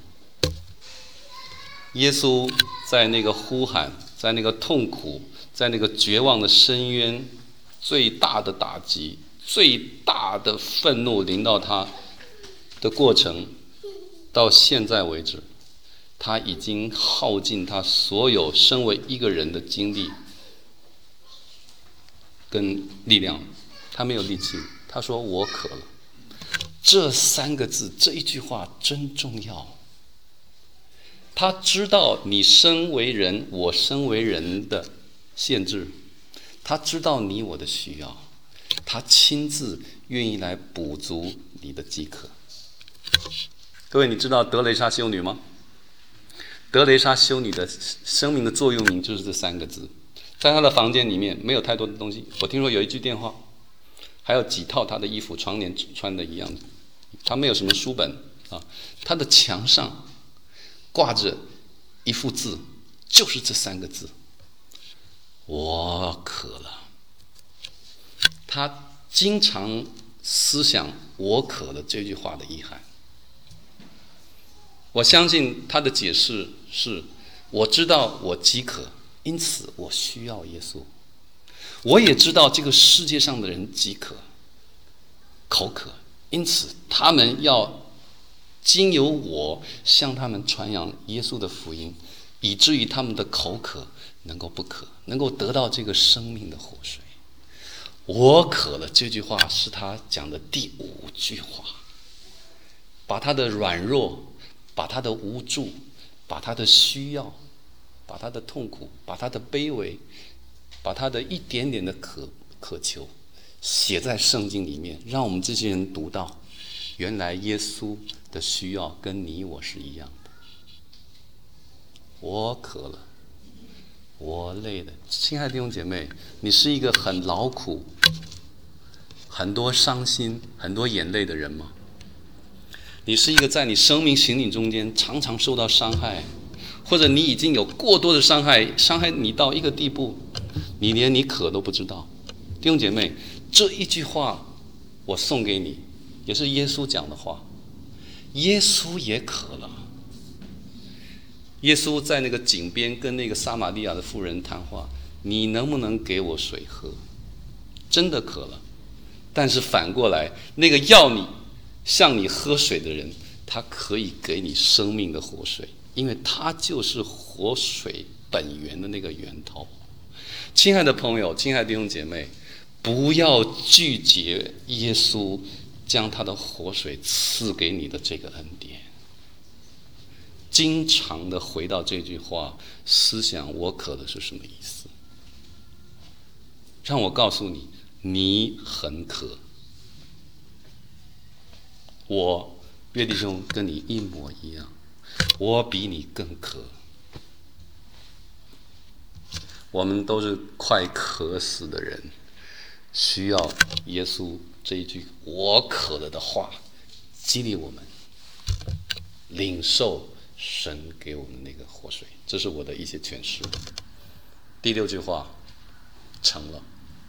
耶稣在那个呼喊，在那个痛苦，在那个绝望的深渊，最大的打击，最大的愤怒临到他的过程，到现在为止，他已经耗尽他所有身为一个人的精力跟力量，他没有力气。他说我渴了。这三个字，这一句话真重要。他知道你身为人，我身为人的限制，他知道你我的需要，他亲自愿意来补足你的饥渴。各位，你知道德蕾莎修女吗？德蕾莎修女的生命的座右铭就是这三个字。在她的房间里面没有太多的东西，我听说有一句电话，还有几套她的衣服，床帘穿的一样的。她没有什么书本啊，她的墙上挂着一幅字，就是这三个字：我渴了。她经常思想我渴了这句话的意涵。我相信他的解释是：我知道我饥渴，因此我需要耶稣。我也知道这个世界上的人饥渴、口渴，因此他们要经由我向他们传扬耶稣的福音，以至于他们的口渴能够不渴，能够得到这个生命的活水。我渴了这句话是他讲的第5句话，把他的软弱，把他的无助，把他的需要，把他的痛苦，把他的卑微，把他的一点点的渴求写在圣经里面，让我们这些人读到，原来耶稣的需要跟你我是一样的。我渴了，我累了。亲爱的弟兄姐妹，你是一个很劳苦、很多伤心、很多眼泪的人吗？你是一个在你生命行进中间常常受到伤害，或者你已经有过多的伤害你到一个地步，你连你渴都不知道。弟兄姐妹，这一句话我送给你，也是耶稣讲的话。耶稣也渴了。耶稣在那个井边跟那个撒玛利亚的妇人谈话，你能不能给我水喝？真的渴了。但是反过来，那个要你向你喝水的人，他可以给你生命的活水，因为他就是活水本源的那个源头。亲爱的朋友，亲爱的弟兄姐妹，不要拒绝耶稣将他的活水赐给你的这个恩典。经常的回到这句话，思想我渴的是什么意思？让我告诉你，你很渴。我岳弟兄跟你一模一样，我比你更渴。我们都是快渴死的人，需要耶稣这一句我渴了的话激励我们领受神给我们那个活水。这是我的一些诠释。第6句话，成了。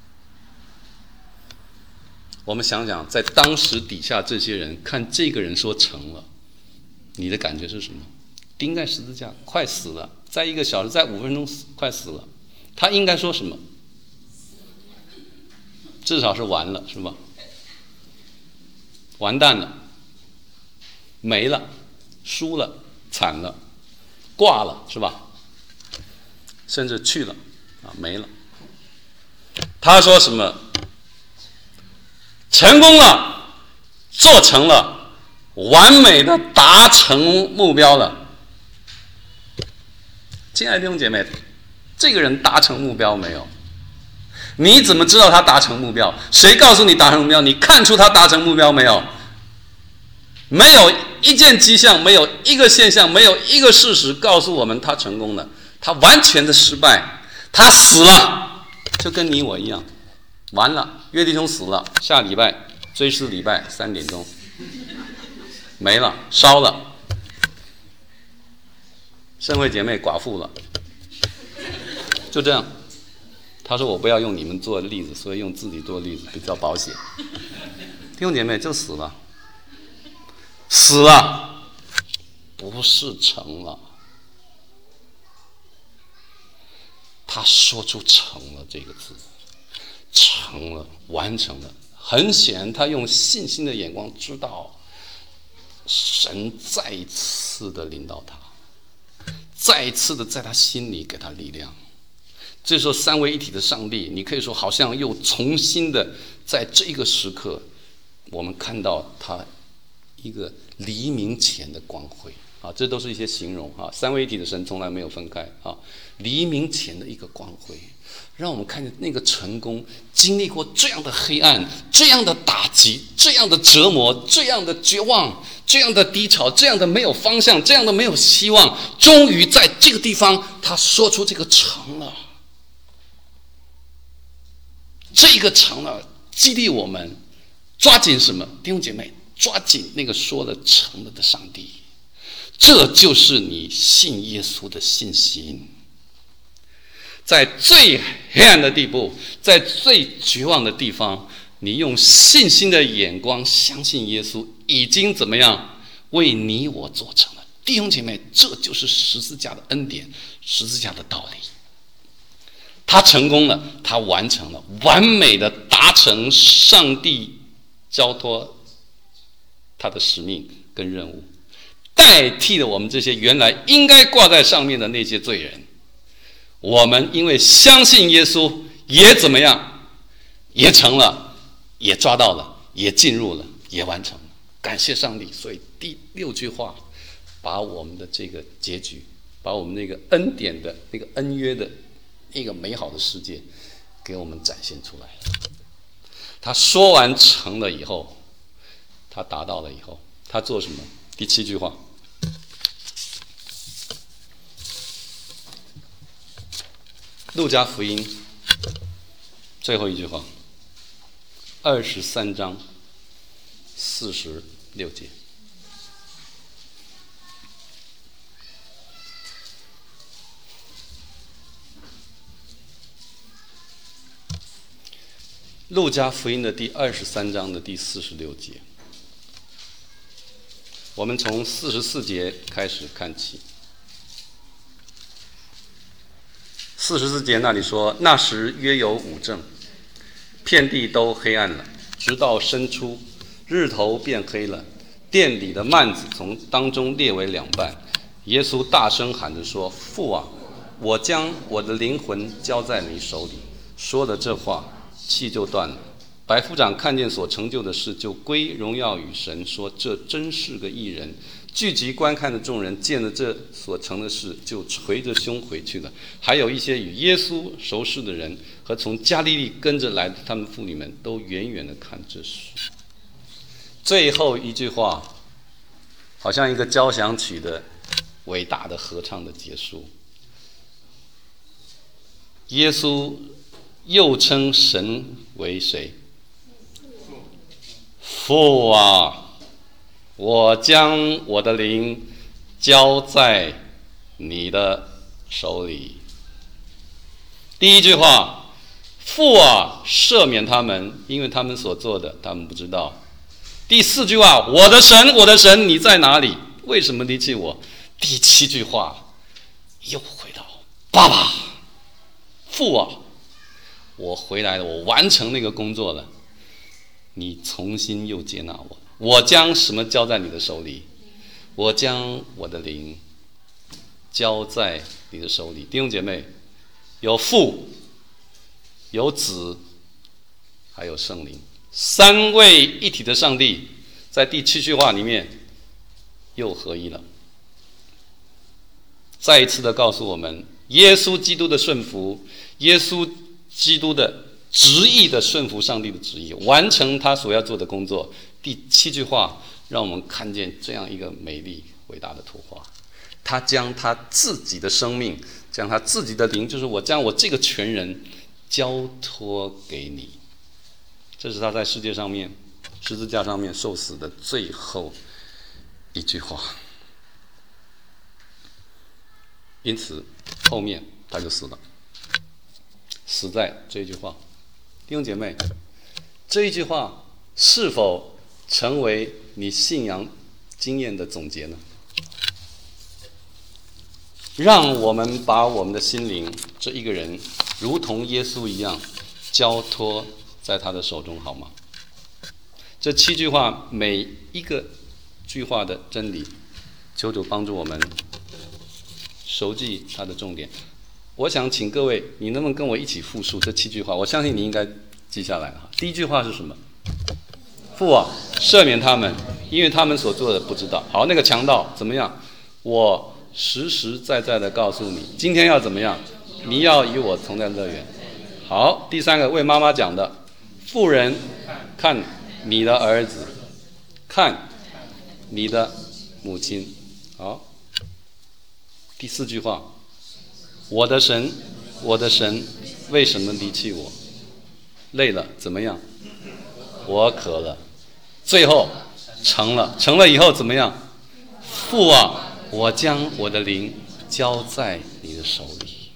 我们想想，在当时底下这些人看这个人说成了，你的感觉是什么？钉在十字架，快死了，在1个小时，在5分钟快死了，他应该说什么？至少是完了，是吧？完蛋了，没了，输了，惨了，挂了，是吧？甚至去了啊，没了。他说什么？成功了，做成了，完美的达成目标了。 亲爱的弟兄姐妹，这个人达成目标没有？你怎么知道他达成目标？谁告诉你达成目标？你看出他达成目标没有？没有一件迹象，没有一个现象，没有一个事实告诉我们他成功了。他完全的失败，他死了，就跟你我一样，完了，约弟兄死了，下礼拜追思礼拜3点钟，没了，烧了。圣会姐妹寡妇了，就这样。他说我不要用你们做例子，所以用自己做例子比较保险。弟兄姐妹就死了，死了，不是成了。他说出成了这个字，成了，完成了。很显然他用信心的眼光知道神再一次的领导他，再一次的在他心里给他力量。这时候三位一体的上帝，你可以说好像又重新的在这个时刻，我们看到他一个黎明前的光辉啊，这都是一些形容啊。三位一体的神从来没有分开啊，黎明前的一个光辉，让我们看见那个成功经历过这样的黑暗，这样的打击，这样的折磨，这样的绝望，这样的低潮，这样的没有方向，这样的没有希望，终于在这个地方他说出这个成了。这个成了，激励我们抓紧什么？弟兄姐妹，抓紧那个说了成了的上帝。这就是你信耶稣的信心。在最黑暗的地步，在最绝望的地方，你用信心的眼光相信耶稣已经怎么样为你我做成了。弟兄姐妹，这就是十字架的恩典，十字架的道理。他成功了，他完成了，完美的达成上帝交托他的使命跟任务，代替了我们这些原来应该挂在上面的那些罪人。我们因为相信耶稣，也怎么样？也成了，也抓到了，也进入了，也完成了。感谢上帝！所以第6句话，把我们的这个结局，把我们那个恩典的那个恩约的一个美好的世界给我们展现出来了。他说完成了以后，他达到了以后，他做什么？第7句话，路加福音最后一句话，23章46节。路加福音的第23章的第46节，我们从44节开始看起。44节那里说，那时约有5正，遍地都黑暗了，直到申初，日头变黑了，殿里的幔子从当中裂为2半。耶稣大声喊着说：父啊，我将我的灵魂交在你手里。说了这话，气就断了。百夫长看见所成就的事，就归荣耀与神，说这真是个义人。聚集观看的众人见了这所成的事，就捶着胸回去了。还有一些与耶稣熟识的人和从加利利跟着来的他们妇女们，都远远的看这事。最后一句话好像一个交响曲的伟大的合唱的结束。耶稣又称神为谁？父啊，我将我的灵交在你的手里。第一句话，父啊，赦免他们，因为他们所做的他们不知道。第4句话，我的神，我的神，你在哪里？为什么离弃我？第7句话又回到爸爸，父啊，我回来了，我完成那个工作了，你重新又接纳我。我将什么交在你的手里？我将我的灵交在你的手里。弟兄姐妹，有父，有子，还有圣灵，3位一体的上帝，在第7句话里面又合一了。 再一次的告诉我们，耶稣基督的顺服，耶稣基督的执意的顺服上帝的旨意，完成他所要做的工作。第7句话让我们看见这样一个美丽伟大的图画，他将他自己的生命，将他自己的灵，就是我将我这个全人交托给你。这是他在世界上面十字架上面受死的最后一句话。因此后面他就死了，死在这一句话。弟兄姐妹，这一句话是否成为你信仰经验的总结呢？让我们把我们的心灵，这一个人如同耶稣一样交托在他的手中，好吗？这7句话每一个句话的真理，求主帮助我们熟记它的重点。我想请各位，你能不能跟我一起复述这7句话？我相信你应该记下来了。第一句话是什么？父啊，赦免他们，因为他们所做的不知道。好，那个强盗怎么样？我实实在在的告诉你，今天要怎么样？你要与我同在乐园。好，第3个为妈妈讲的，妇人，看你的儿子，看你的母亲。好，第4句话，我的神，我的神，为什么离弃我？累了怎么样？我渴了。最后成了以后怎么样？父啊，我将我的灵交在你的手里。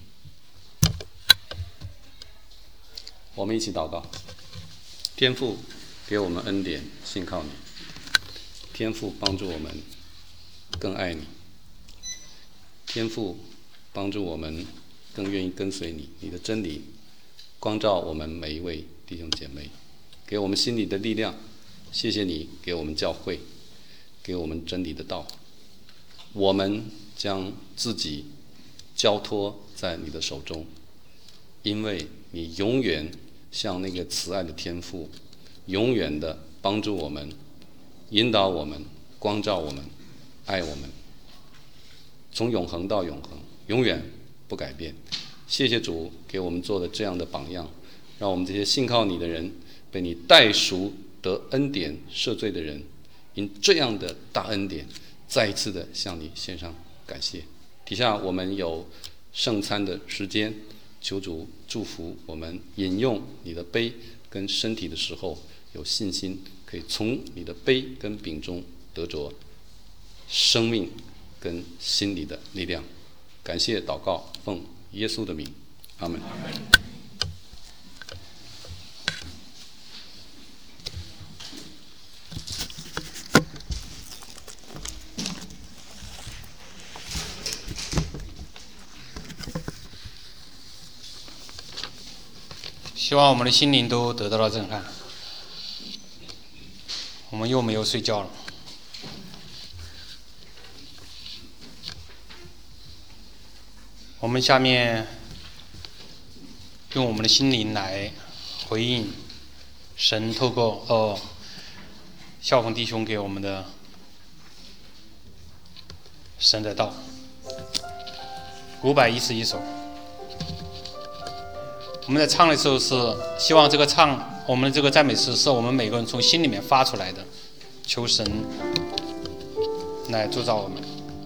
我们一起祷告。天父，给我们恩典，信靠你。天父，帮助我们更爱你。天父，帮助我们更愿意跟随你，你的真理光照我们每一位弟兄姐妹，给我们心里的力量。谢谢你给我们教会，给我们真理的道。我们将自己交托在你的手中，因为你永远像那个慈爱的天父，永远的帮助我们，引导我们，光照我们，爱我们，从永恒到永恒，永远不改变。谢谢主给我们做的这样的榜样，让我们这些信靠你的人，被你代赎得恩典赦罪的人，因这样的大恩典，再一次的向你献上感谢。底下我们有圣餐的时间，求主祝福我们饮用你的杯跟身体的时候，有信心可以从你的杯跟饼中得着生命跟心理的力量。感谢祷告，奉耶稣的名，阿们。 希望我们的心灵都得到了震撼。我们又没有睡觉了。我们下面用我们的心灵来回应神透过孝凤弟兄给我们的神的道。511首。我们在唱的时候是希望我们的这个赞美诗是我们每个人从心里面发出来的，求神来铸造我们。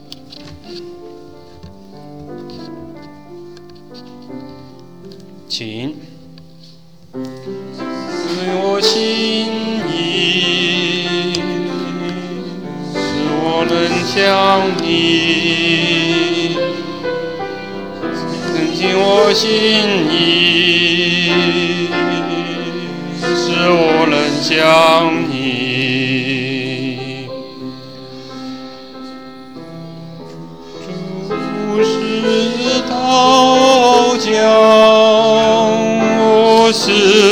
请我心意，使我能想你，增进我心意，使我能想你。主是道将，我是